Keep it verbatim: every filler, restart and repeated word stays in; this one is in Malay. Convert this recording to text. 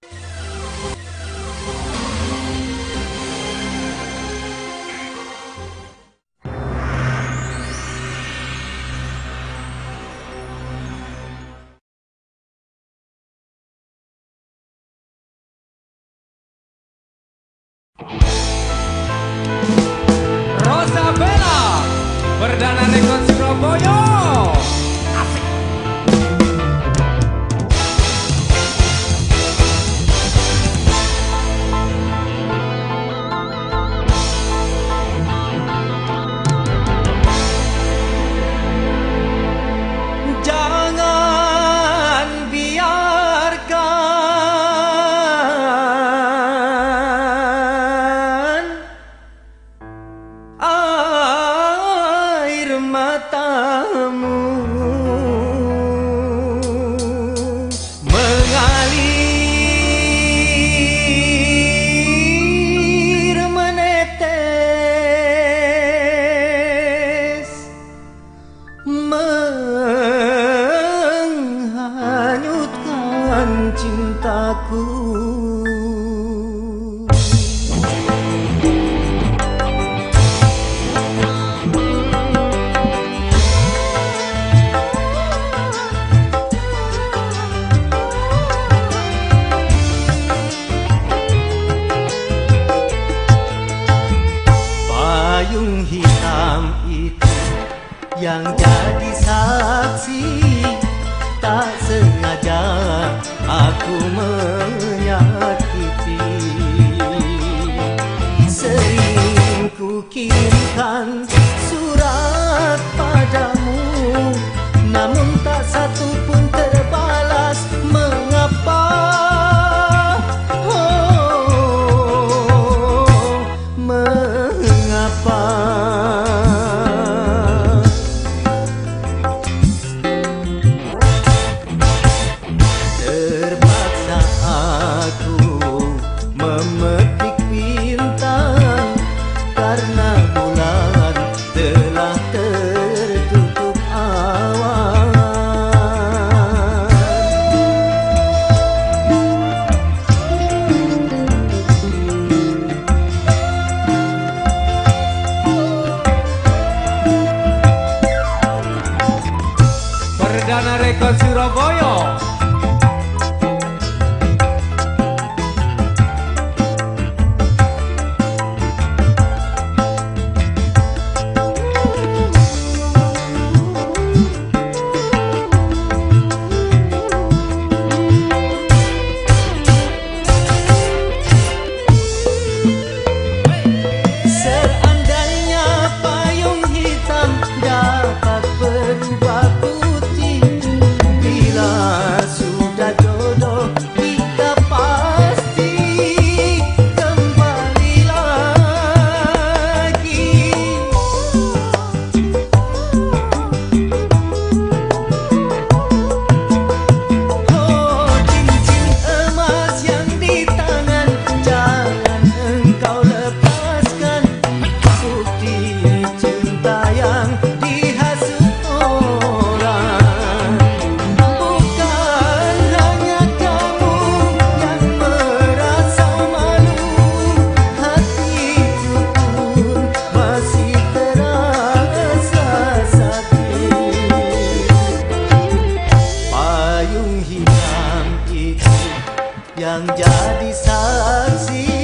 Rosabella Perdana Rekod Surabaya. Asik. Jangan biarkan air matamu mengalir menetes menghanyutkan cintaku. Payung hitam itu yang jadi saksi, tak sengaja aku menyakiti. Sering ku kirimkan surat padamu, namun tak satu pun terbalas. Mengapa? Oh, mengapa? Terpaksa aku memetik bintang karena bulan telah tertutup awan. Perdana Rekod Surabaya. Seandainya payung hitam dapat berubah putih, bila sudah jodoh kita pasti kembali lagi. Oh, cincin emas yang di tangan jangan engkau lepaskan. Bukti cinta yang dihasut orang. Bukan hanya kamu yang merasa malu, hatiku pun masih terasa sakit. Payung hitam itu yang jadi saksi,